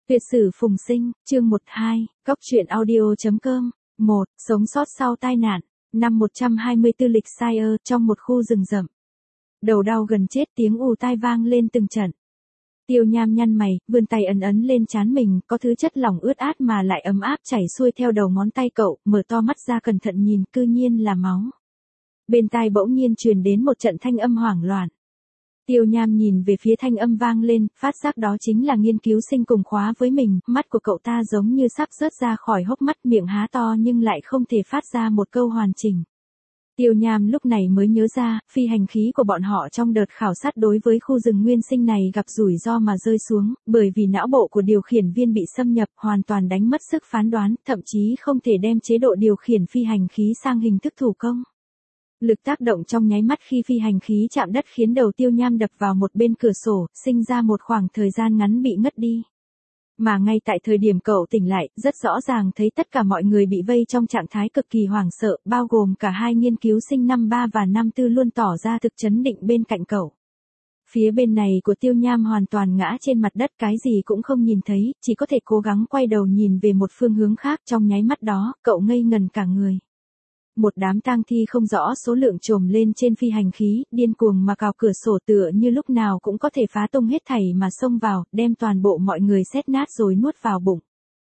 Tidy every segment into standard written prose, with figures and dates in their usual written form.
Tuyệt sử phùng sinh, chương 12, Cóc truyện audio.com. 1. Sống sót sau tai nạn. Năm 124 lịch sai trong một khu rừng rậm. Đầu đau gần chết, tiếng ù tai vang lên từng trận. Tiêu Nham nhăn mày, vươn tay ấn ấn lên trán mình, có thứ chất lỏng ướt át mà lại ấm áp chảy xuôi theo đầu ngón tay cậu, mở to mắt ra cẩn thận nhìn, cư nhiên là máu. Bên tai bỗng nhiên truyền đến một trận thanh âm hoảng loạn. Tiêu Nham nhìn về phía thanh âm vang lên, phát giác đó chính là nghiên cứu sinh cùng khóa với mình, mắt của cậu ta giống như sắp rớt ra khỏi hốc mắt, miệng há to nhưng lại không thể phát ra một câu hoàn chỉnh. Tiêu Nham lúc này mới nhớ ra, phi hành khí của bọn họ trong đợt khảo sát đối với khu rừng nguyên sinh này gặp rủi ro mà rơi xuống, bởi vì não bộ của điều khiển viên bị xâm nhập, hoàn toàn đánh mất sức phán đoán, thậm chí không thể đem chế độ điều khiển phi hành khí sang hình thức thủ công. Lực tác động trong nháy mắt khi phi hành khí chạm đất khiến đầu Tiêu Nham đập vào một bên cửa sổ, sinh ra một khoảng thời gian ngắn bị ngất đi. Mà ngay tại thời điểm cậu tỉnh lại, rất rõ ràng thấy tất cả mọi người bị vây trong trạng thái cực kỳ hoảng sợ, bao gồm cả hai nghiên cứu sinh năm 3 và năm 4 luôn tỏ ra thực chấn định bên cạnh cậu. Phía bên này của Tiêu Nham hoàn toàn ngã trên mặt đất, cái gì cũng không nhìn thấy, chỉ có thể cố gắng quay đầu nhìn về một phương hướng khác. Trong nháy mắt đó, cậu ngây ngần cả người. Một đám tang thi không rõ số lượng trồm lên trên phi hành khí, điên cuồng mà cào cửa sổ, tựa như lúc nào cũng có thể phá tung hết thảy mà xông vào, đem toàn bộ mọi người xét nát rồi nuốt vào bụng.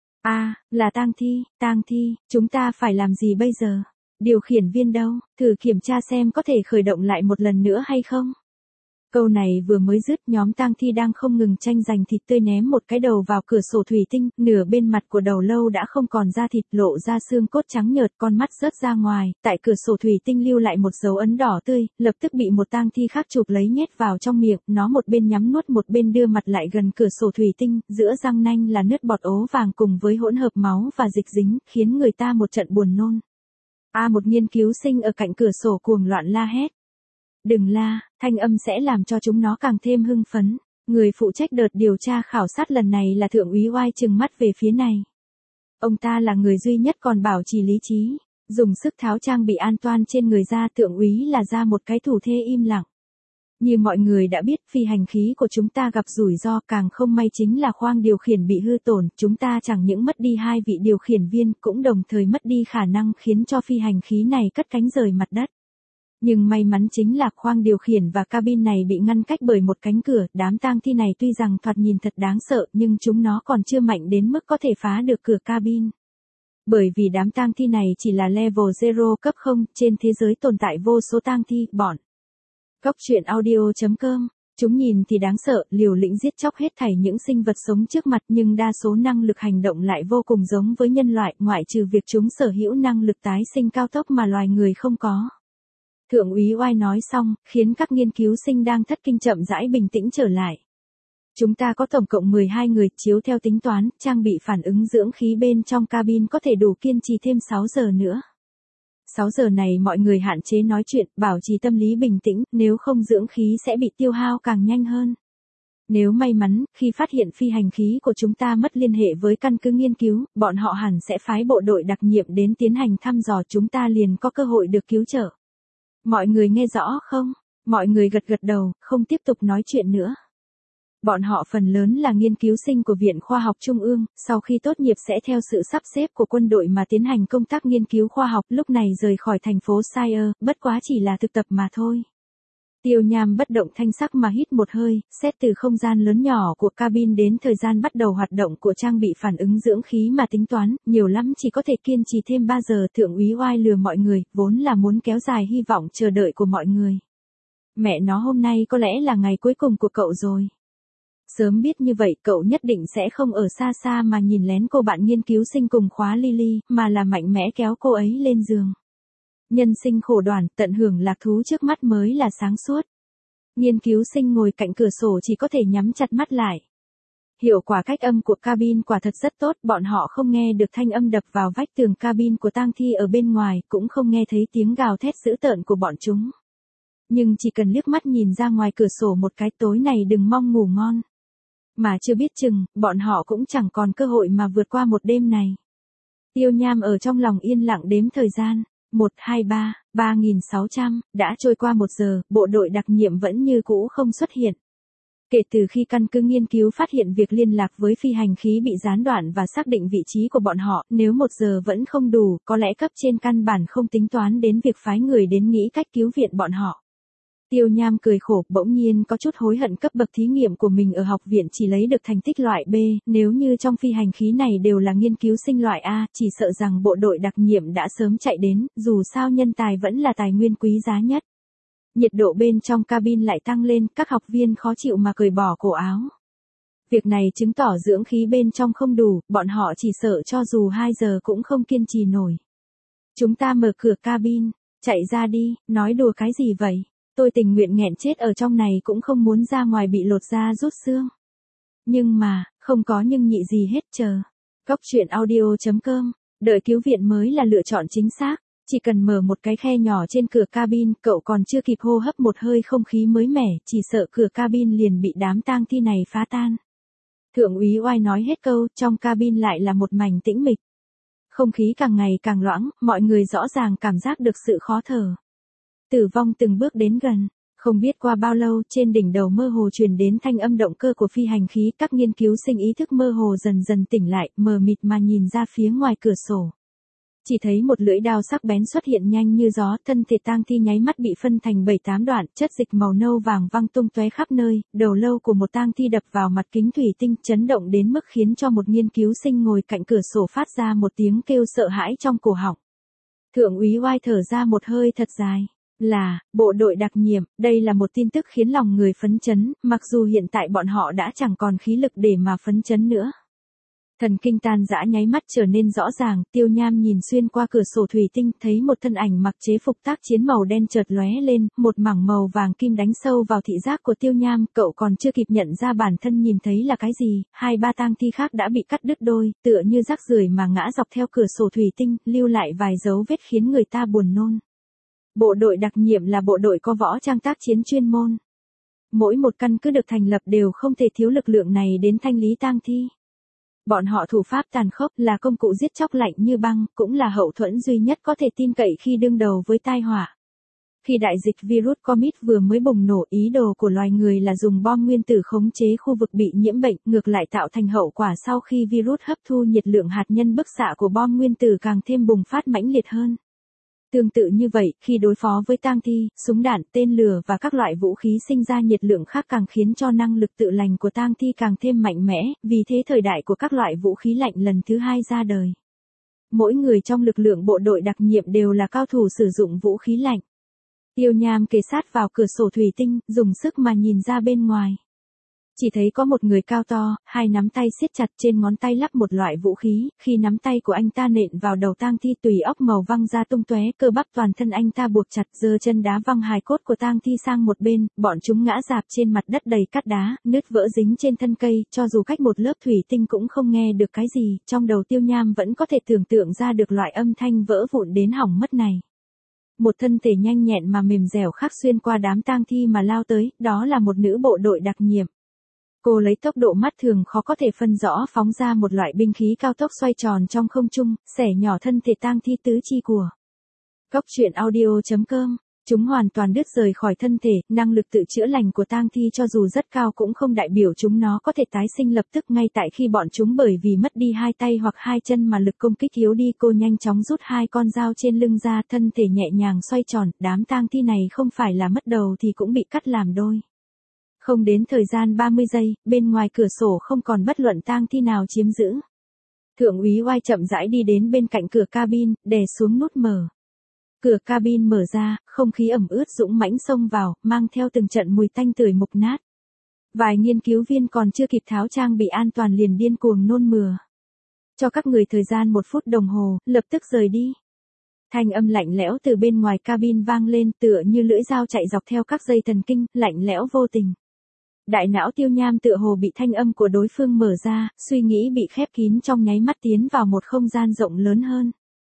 Là tang thi, chúng ta phải làm gì bây giờ? Điều khiển viên đâu? Thử kiểm tra xem có thể khởi động lại một lần nữa hay không? Câu này vừa mới dứt, nhóm tang thi đang không ngừng tranh giành thịt tươi ném một cái đầu vào cửa sổ thủy tinh, nửa bên mặt của đầu lâu đã không còn da thịt, lộ ra xương cốt trắng nhợt, con mắt rớt ra ngoài, tại cửa sổ thủy tinh lưu lại một dấu ấn đỏ tươi, lập tức bị một tang thi khác chụp lấy nhét vào trong miệng, nó một bên nhắm nuốt một bên đưa mặt lại gần cửa sổ thủy tinh, giữa răng nanh là nứt bọt ố vàng cùng với hỗn hợp máu và dịch dính, khiến người ta một trận buồn nôn. Một nghiên cứu sinh ở cạnh cửa sổ cuồng loạn la hét. Đừng la, thanh âm sẽ làm cho chúng nó càng thêm hưng phấn. Người phụ trách đợt điều tra khảo sát lần này là Thượng úy Oai, trừng mắt về phía này. Ông ta là người duy nhất còn bảo trì lý trí, dùng sức tháo trang bị an toàn trên người ra. Thượng úy là ra một cái thủ thê im lặng. Như mọi người đã biết, phi hành khí của chúng ta gặp rủi ro, càng không may chính là khoang điều khiển bị hư tổn, chúng ta chẳng những mất đi 2 vị điều khiển viên, cũng đồng thời mất đi khả năng khiến cho phi hành khí này cất cánh rời mặt đất. Nhưng may mắn chính là khoang điều khiển và cabin này bị ngăn cách bởi một cánh cửa. Đám tang thi này tuy rằng thoạt nhìn thật đáng sợ, nhưng chúng nó còn chưa mạnh đến mức có thể phá được cửa cabin. Bởi vì đám tang thi này chỉ là level 0 cấp 0, trên thế giới tồn tại vô số tang thi, bọn. Cóc truyện audio.com. Chúng nhìn thì đáng sợ, liều lĩnh giết chóc hết thảy những sinh vật sống trước mặt, nhưng đa số năng lực hành động lại vô cùng giống với nhân loại, ngoại trừ việc chúng sở hữu năng lực tái sinh cao tốc mà loài người không có. Thượng úy Oai nói xong, khiến các nghiên cứu sinh đang thất kinh chậm rãi bình tĩnh trở lại. Chúng ta có tổng cộng 12 người, chiếu theo tính toán, trang bị phản ứng dưỡng khí bên trong cabin có thể đủ kiên trì thêm 6 giờ nữa. 6 giờ này mọi người hạn chế nói chuyện, bảo trì tâm lý bình tĩnh, nếu không dưỡng khí sẽ bị tiêu hao càng nhanh hơn. Nếu may mắn, khi phát hiện phi hành khí của chúng ta mất liên hệ với căn cứ nghiên cứu, bọn họ hẳn sẽ phái bộ đội đặc nhiệm đến tiến hành thăm dò, chúng ta liền có cơ hội được cứu trợ. Mọi người nghe rõ không? Mọi người gật gật đầu, không tiếp tục nói chuyện nữa. Bọn họ phần lớn là nghiên cứu sinh của Viện Khoa học Trung ương, sau khi tốt nghiệp sẽ theo sự sắp xếp của quân đội mà tiến hành công tác nghiên cứu khoa học, lúc này rời khỏi thành phố Sire, bất quá chỉ là thực tập mà thôi. Tiêu Nham bất động thanh sắc mà hít một hơi, xét từ không gian lớn nhỏ của cabin đến thời gian bắt đầu hoạt động của trang bị phản ứng dưỡng khí mà tính toán, nhiều lắm chỉ có thể kiên trì thêm 3 giờ. Thượng úy Oai lừa mọi người, vốn là muốn kéo dài hy vọng chờ đợi của mọi người. Mẹ nó, hôm nay có lẽ là ngày cuối cùng của cậu rồi. Sớm biết như vậy, cậu nhất định sẽ không ở xa xa mà nhìn lén cô bạn nghiên cứu sinh cùng khóa Lily, mà là mạnh mẽ kéo cô ấy lên giường. Nhân sinh khổ đoản, tận hưởng lạc thú trước mắt mới là sáng suốt. Nghiên cứu sinh ngồi cạnh cửa sổ chỉ có thể nhắm chặt mắt lại. Hiệu quả cách âm của cabin quả thật rất tốt, bọn họ không nghe được thanh âm đập vào vách tường cabin của tang thi ở bên ngoài, cũng không nghe thấy tiếng gào thét dữ tợn của bọn chúng. Nhưng chỉ cần liếc mắt nhìn ra ngoài cửa sổ một cái, tối này đừng mong ngủ ngon. Mà chưa biết chừng, bọn họ cũng chẳng còn cơ hội mà vượt qua một đêm này. Tiêu Nham ở trong lòng yên lặng đếm thời gian. 1, 2, 3, 3600, đã trôi qua 1 giờ, bộ đội đặc nhiệm vẫn như cũ không xuất hiện. Kể từ khi căn cứ nghiên cứu phát hiện việc liên lạc với phi hành khí bị gián đoạn và xác định vị trí của bọn họ, nếu 1 giờ vẫn không đủ, có lẽ cấp trên căn bản không tính toán đến việc phái người đến nghĩ cách cứu viện bọn họ. Tiêu Nham cười khổ, bỗng nhiên có chút hối hận cấp bậc thí nghiệm của mình ở học viện chỉ lấy được thành tích loại B, nếu như trong phi hành khí này đều là nghiên cứu sinh loại A, chỉ sợ rằng bộ đội đặc nhiệm đã sớm chạy đến, dù sao nhân tài vẫn là tài nguyên quý giá nhất. Nhiệt độ bên trong cabin lại tăng lên, các học viên khó chịu mà cởi bỏ cổ áo. Việc này chứng tỏ dưỡng khí bên trong không đủ, bọn họ chỉ sợ cho dù 2 giờ cũng không kiên trì nổi. Chúng ta mở cửa cabin, chạy ra đi, nói đùa cái gì vậy? Tôi tình nguyện nghẹn chết ở trong này cũng không muốn ra ngoài bị lột da rút xương. Nhưng mà, không có nhưng nhị gì hết chờ. Cóc truyện audio.com, đợi cứu viện mới là lựa chọn chính xác. Chỉ cần mở một cái khe nhỏ trên cửa cabin, cậu còn chưa kịp hô hấp một hơi không khí mới mẻ, chỉ sợ cửa cabin liền bị đám tang thi này phá tan. Thượng úy Oai nói hết câu, trong cabin lại là một mảnh tĩnh mịch. Không khí càng ngày càng loãng, mọi người rõ ràng cảm giác được sự khó thở. Tử vong từng bước đến gần. Không biết qua bao lâu, trên đỉnh đầu mơ hồ truyền đến thanh âm động cơ của phi hành khí, các nghiên cứu sinh ý thức mơ hồ dần dần tỉnh lại, mờ mịt mà nhìn ra phía ngoài cửa sổ. Chỉ thấy một lưỡi đao sắc bén xuất hiện nhanh như gió, thân thể tang thi nháy mắt bị phân thành 7-8 đoạn, chất dịch màu nâu vàng văng tung tóe khắp nơi, đầu lâu của một tang thi đập vào mặt kính thủy tinh, chấn động đến mức khiến cho một nghiên cứu sinh ngồi cạnh cửa sổ phát ra một tiếng kêu sợ hãi trong cổ họng. Thượng úy Oai thở ra một hơi thật dài. Là, bộ đội đặc nhiệm, đây là một tin tức khiến lòng người phấn chấn, mặc dù hiện tại bọn họ đã chẳng còn khí lực để mà phấn chấn nữa. Thần kinh tan rã nháy mắt trở nên rõ ràng, Tiêu Nham nhìn xuyên qua cửa sổ thủy tinh, thấy một thân ảnh mặc chế phục tác chiến màu đen chợt lóe lên, một mảng màu vàng kim đánh sâu vào thị giác của Tiêu Nham, cậu còn chưa kịp nhận ra bản thân nhìn thấy là cái gì, 2-3 tang thi khác đã bị cắt đứt đôi, tựa như rác rưởi mà ngã dọc theo cửa sổ thủy tinh, lưu lại vài dấu vết khiến người ta buồn nôn. Bộ đội đặc nhiệm là bộ đội có võ trang tác chiến chuyên môn. Mỗi một căn cứ được thành lập đều không thể thiếu lực lượng này đến thanh lý tang thi. Bọn họ thủ pháp tàn khốc, là công cụ giết chóc lạnh như băng, cũng là hậu thuẫn duy nhất có thể tin cậy khi đương đầu với tai họa. Khi đại dịch virus COVID vừa mới bùng nổ, ý đồ của loài người là dùng bom nguyên tử khống chế khu vực bị nhiễm bệnh, ngược lại tạo thành hậu quả sau khi virus hấp thu nhiệt lượng hạt nhân bức xạ của bom nguyên tử càng thêm bùng phát mãnh liệt hơn. Tương tự như vậy, khi đối phó với tang thi, súng đạn, tên lửa và các loại vũ khí sinh ra nhiệt lượng khác càng khiến cho năng lực tự lành của tang thi càng thêm mạnh mẽ, vì thế thời đại của các loại vũ khí lạnh lần thứ 2 ra đời. Mỗi người trong lực lượng bộ đội đặc nhiệm đều là cao thủ sử dụng vũ khí lạnh. Tiêu Nham kề sát vào cửa sổ thủy tinh, dùng sức mà nhìn ra bên ngoài. Chỉ thấy có một người cao to, 2 nắm tay siết chặt, trên ngón tay lắp một loại vũ khí, khi nắm tay của anh ta nện vào đầu tang thi tùy óc màu văng ra tung tóe, cơ bắp toàn thân anh ta buộc chặt, giơ chân đá văng hài cốt của tang thi sang một bên, bọn chúng ngã rạp trên mặt đất đầy cát đá, nứt vỡ dính trên thân cây, cho dù cách một lớp thủy tinh cũng không nghe được cái gì, trong đầu Tiêu Nham vẫn có thể tưởng tượng ra được loại âm thanh vỡ vụn đến hỏng mất này. Một thân thể nhanh nhẹn mà mềm dẻo khác xuyên qua đám tang thi mà lao tới, đó là một nữ bộ đội đặc nhiệm. Cô lấy tốc độ mắt thường khó có thể phân rõ phóng ra một loại binh khí cao tốc xoay tròn trong không trung, xẻ nhỏ thân thể tang thi tứ chi của. Cóc truyện audio.com, chúng hoàn toàn đứt rời khỏi thân thể, năng lực tự chữa lành của tang thi cho dù rất cao cũng không đại biểu chúng nó có thể tái sinh lập tức ngay tại khi bọn chúng bởi vì mất đi 2 tay hoặc 2 chân mà lực công kích yếu đi. Cô nhanh chóng rút 2 con dao trên lưng ra, thân thể nhẹ nhàng xoay tròn, đám tang thi này không phải là mất đầu thì cũng bị cắt làm đôi. Không đến thời gian 30 giây, bên ngoài cửa sổ không còn bất luận tang thi nào chiếm giữ. Thượng úy Oai chậm rãi đi đến bên cạnh cửa cabin, đè xuống nút mở. Cửa cabin mở ra, không khí ẩm ướt dũng mãnh xông vào, mang theo từng trận mùi tanh tưởi mục nát. Vài nghiên cứu viên còn chưa kịp tháo trang bị an toàn liền điên cuồng nôn mửa. Cho các người thời gian 1 phút đồng hồ, lập tức rời đi. Thanh âm lạnh lẽo từ bên ngoài cabin vang lên, tựa như lưỡi dao chạy dọc theo các dây thần kinh, lạnh lẽo vô tình. Đại não Tiêu Nham tựa hồ bị thanh âm của đối phương mở ra, suy nghĩ bị khép kín trong nháy mắt tiến vào một không gian rộng lớn hơn.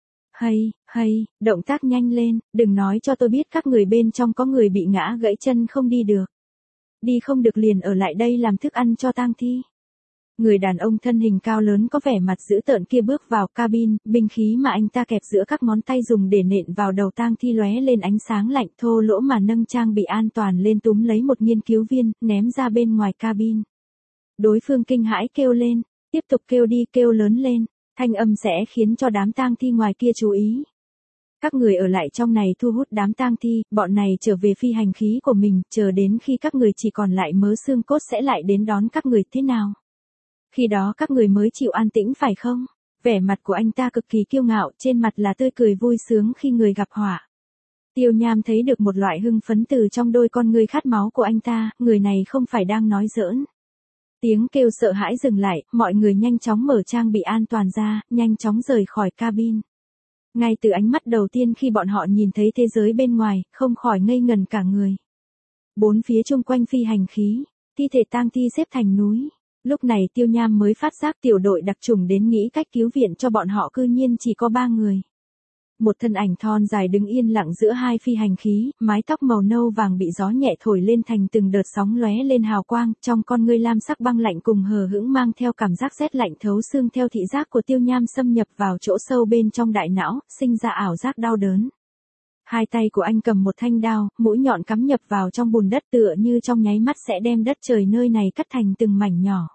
Hay, động tác nhanh lên, đừng nói cho tôi biết các người bên trong có người bị ngã gãy chân không đi được. Đi không được liền ở lại đây làm thức ăn cho tang thi. Người đàn ông thân hình cao lớn có vẻ mặt dữ tợn kia bước vào cabin, binh khí mà anh ta kẹp giữa các ngón tay dùng để nện vào đầu tang thi lóe lên ánh sáng lạnh, thô lỗ mà nâng trang bị an toàn lên, túm lấy một nghiên cứu viên, ném ra bên ngoài cabin. Đối phương kinh hãi kêu lên, tiếp tục kêu đi, kêu lớn lên, thanh âm sẽ khiến cho đám tang thi ngoài kia chú ý. Các người ở lại trong này thu hút đám tang thi, bọn này trở về phi hành khí của mình, chờ đến khi các người chỉ còn lại mớ xương cốt sẽ lại đến đón các người, thế nào? Khi đó các người mới chịu an tĩnh phải không? Vẻ mặt của anh ta cực kỳ kiêu ngạo, trên mặt là tươi cười vui sướng khi người gặp họa. Tiêu Nham thấy được một loại hưng phấn từ trong đôi con ngươi khát máu của anh ta, người này không phải đang nói giỡn. Tiếng kêu sợ hãi dừng lại, mọi người nhanh chóng mở trang bị an toàn ra, nhanh chóng rời khỏi cabin. Ngay từ ánh mắt đầu tiên khi bọn họ nhìn thấy thế giới bên ngoài, không khỏi ngây ngần cả người. Bốn phía chung quanh phi hành khí, thi thể tang thi xếp thành núi. Lúc này Tiêu Nham mới phát giác tiểu đội đặc chủng đến nghĩ cách cứu viện cho bọn họ, cư nhiên chỉ có 3 người. Một thân ảnh thon dài đứng yên lặng giữa hai phi hành khí, mái tóc màu nâu vàng bị gió nhẹ thổi lên thành từng đợt sóng lóe lên hào quang, trong con ngươi lam sắc băng lạnh cùng hờ hững mang theo cảm giác rét lạnh thấu xương, theo thị giác của Tiêu Nham xâm nhập vào chỗ sâu bên trong đại não, sinh ra ảo giác đau đớn. Hai tay của anh cầm một thanh đao, mũi nhọn cắm nhập vào trong bùn đất, tựa như trong nháy mắt sẽ đem đất trời nơi này cắt thành từng mảnh nhỏ.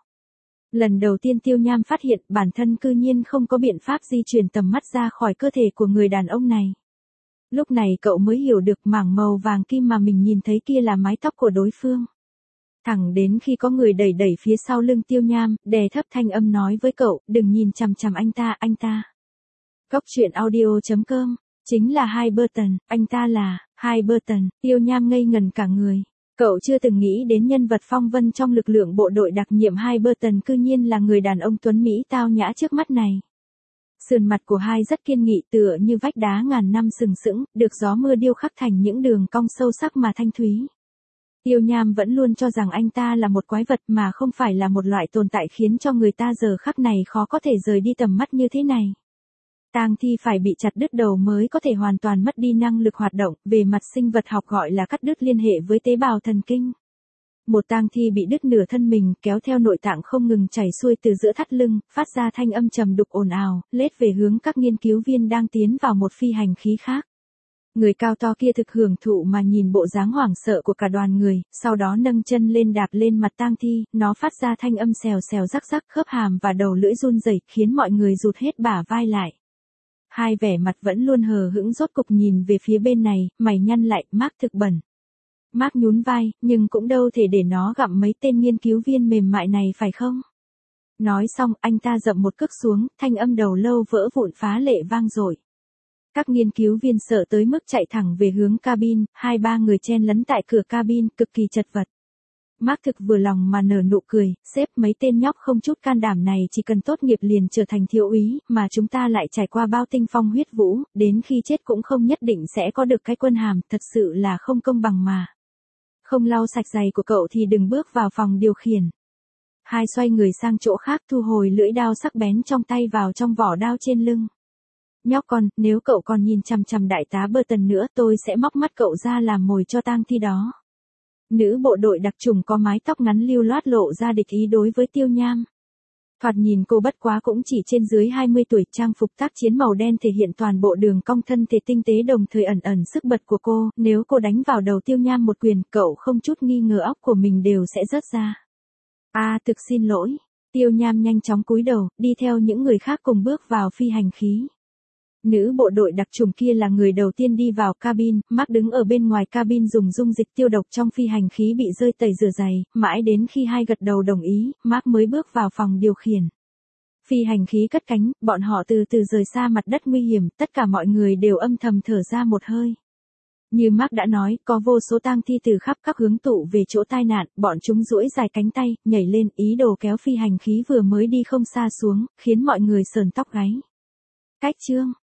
Lần đầu tiên Tiêu Nham phát hiện bản thân cư nhiên không có biện pháp di chuyển tầm mắt ra khỏi cơ thể của người đàn ông này. Lúc này cậu mới hiểu được mảng màu vàng kim mà mình nhìn thấy kia là mái tóc của đối phương. Thẳng đến khi có người đẩy đẩy phía sau lưng Tiêu Nham, đè thấp thanh âm nói với cậu, đừng nhìn chằm chằm anh ta. Cốc truyện audio.com, chính là Hiberton, anh ta là Hiberton. Tiêu Nham ngây ngần cả người. Cậu chưa từng nghĩ đến nhân vật phong vân trong lực lượng bộ đội đặc nhiệm Hiberton cư nhiên là người đàn ông tuấn Mỹ tao nhã trước mắt này. Sườn mặt của hai rất kiên nghị, tựa như vách đá ngàn năm sừng sững, được gió mưa điêu khắc thành những đường cong sâu sắc mà thanh thúy. Tiêu Nham vẫn luôn cho rằng anh ta là một quái vật mà không phải là một loại tồn tại khiến cho người ta giờ khắc này khó có thể rời đi tầm mắt như thế này. Tang thi phải bị chặt đứt đầu mới có thể hoàn toàn mất đi năng lực hoạt động, về mặt sinh vật học gọi là cắt đứt liên hệ với tế bào thần kinh. Một tang thi bị đứt nửa thân mình, kéo theo nội tạng không ngừng chảy xuôi từ giữa thắt lưng, phát ra thanh âm trầm đục ồn ào, lết về hướng các nghiên cứu viên đang tiến vào một phi hành khí khác. Người cao to kia thực hưởng thụ mà nhìn bộ dáng hoảng sợ của cả đoàn người, sau đó nâng chân lên đạp lên mặt tang thi, nó phát ra thanh âm xèo xèo rắc rắc, khớp hàm và đầu lưỡi run rẩy khiến mọi người rụt hết bả vai lại. Hai vẻ mặt vẫn luôn hờ hững rốt cục nhìn về phía bên này, mày nhăn lại, Mark thực bẩn. Mark nhún vai, nhưng cũng đâu thể để nó gặm mấy tên nghiên cứu viên mềm mại này phải không? Nói xong, anh ta dậm một cước xuống, thanh âm đầu lâu vỡ vụn phá lệ vang dội. Các nghiên cứu viên sợ tới mức chạy thẳng về hướng cabin, 2-3 người chen lấn tại cửa cabin, cực kỳ chật vật. Mark thực vừa lòng mà nở nụ cười, sếp, mấy tên nhóc không chút can đảm này chỉ cần tốt nghiệp liền trở thành thiếu úy, mà chúng ta lại trải qua bao tinh phong huyết vũ, đến khi chết cũng không nhất định sẽ có được cái quân hàm, thật sự là không công bằng mà. Không lau sạch giày của cậu thì đừng bước vào phòng điều khiển. Hai xoay người sang chỗ khác, thu hồi lưỡi đao sắc bén trong tay vào trong vỏ đao trên lưng. Nhóc con, nếu cậu còn nhìn chằm chằm đại tá Burton nữa, tôi sẽ móc mắt cậu ra làm mồi cho tang thi đó. Nữ bộ đội đặc trùng có mái tóc ngắn lưu loát lộ ra địch ý đối với Tiêu Nham. Thoạt nhìn cô bất quá cũng chỉ trên dưới 20 tuổi, trang phục tác chiến màu đen thể hiện toàn bộ đường cong thân thể tinh tế đồng thời ẩn ẩn sức bật của cô, nếu cô đánh vào đầu Tiêu Nham một quyền, cậu không chút nghi ngờ óc của mình đều sẽ rớt ra. Thực xin lỗi. Tiêu Nham nhanh chóng cúi đầu, đi theo những người khác cùng bước vào phi hành khí. Nữ bộ đội đặc trùng kia là người đầu tiên đi vào cabin, Mark đứng ở bên ngoài cabin dùng dung dịch tiêu độc trong phi hành khí bị rơi tẩy rửa giày, mãi đến khi hai gật đầu đồng ý, Mark mới bước vào phòng điều khiển. Phi hành khí cất cánh, bọn họ từ từ rời xa mặt đất nguy hiểm, tất cả mọi người đều âm thầm thở ra một hơi. Như Mark đã nói, có vô số tang thi từ khắp các hướng tụ về chỗ tai nạn, bọn chúng duỗi dài cánh tay, nhảy lên, ý đồ kéo phi hành khí vừa mới đi không xa xuống, khiến mọi người sờn tóc gáy. Cách chương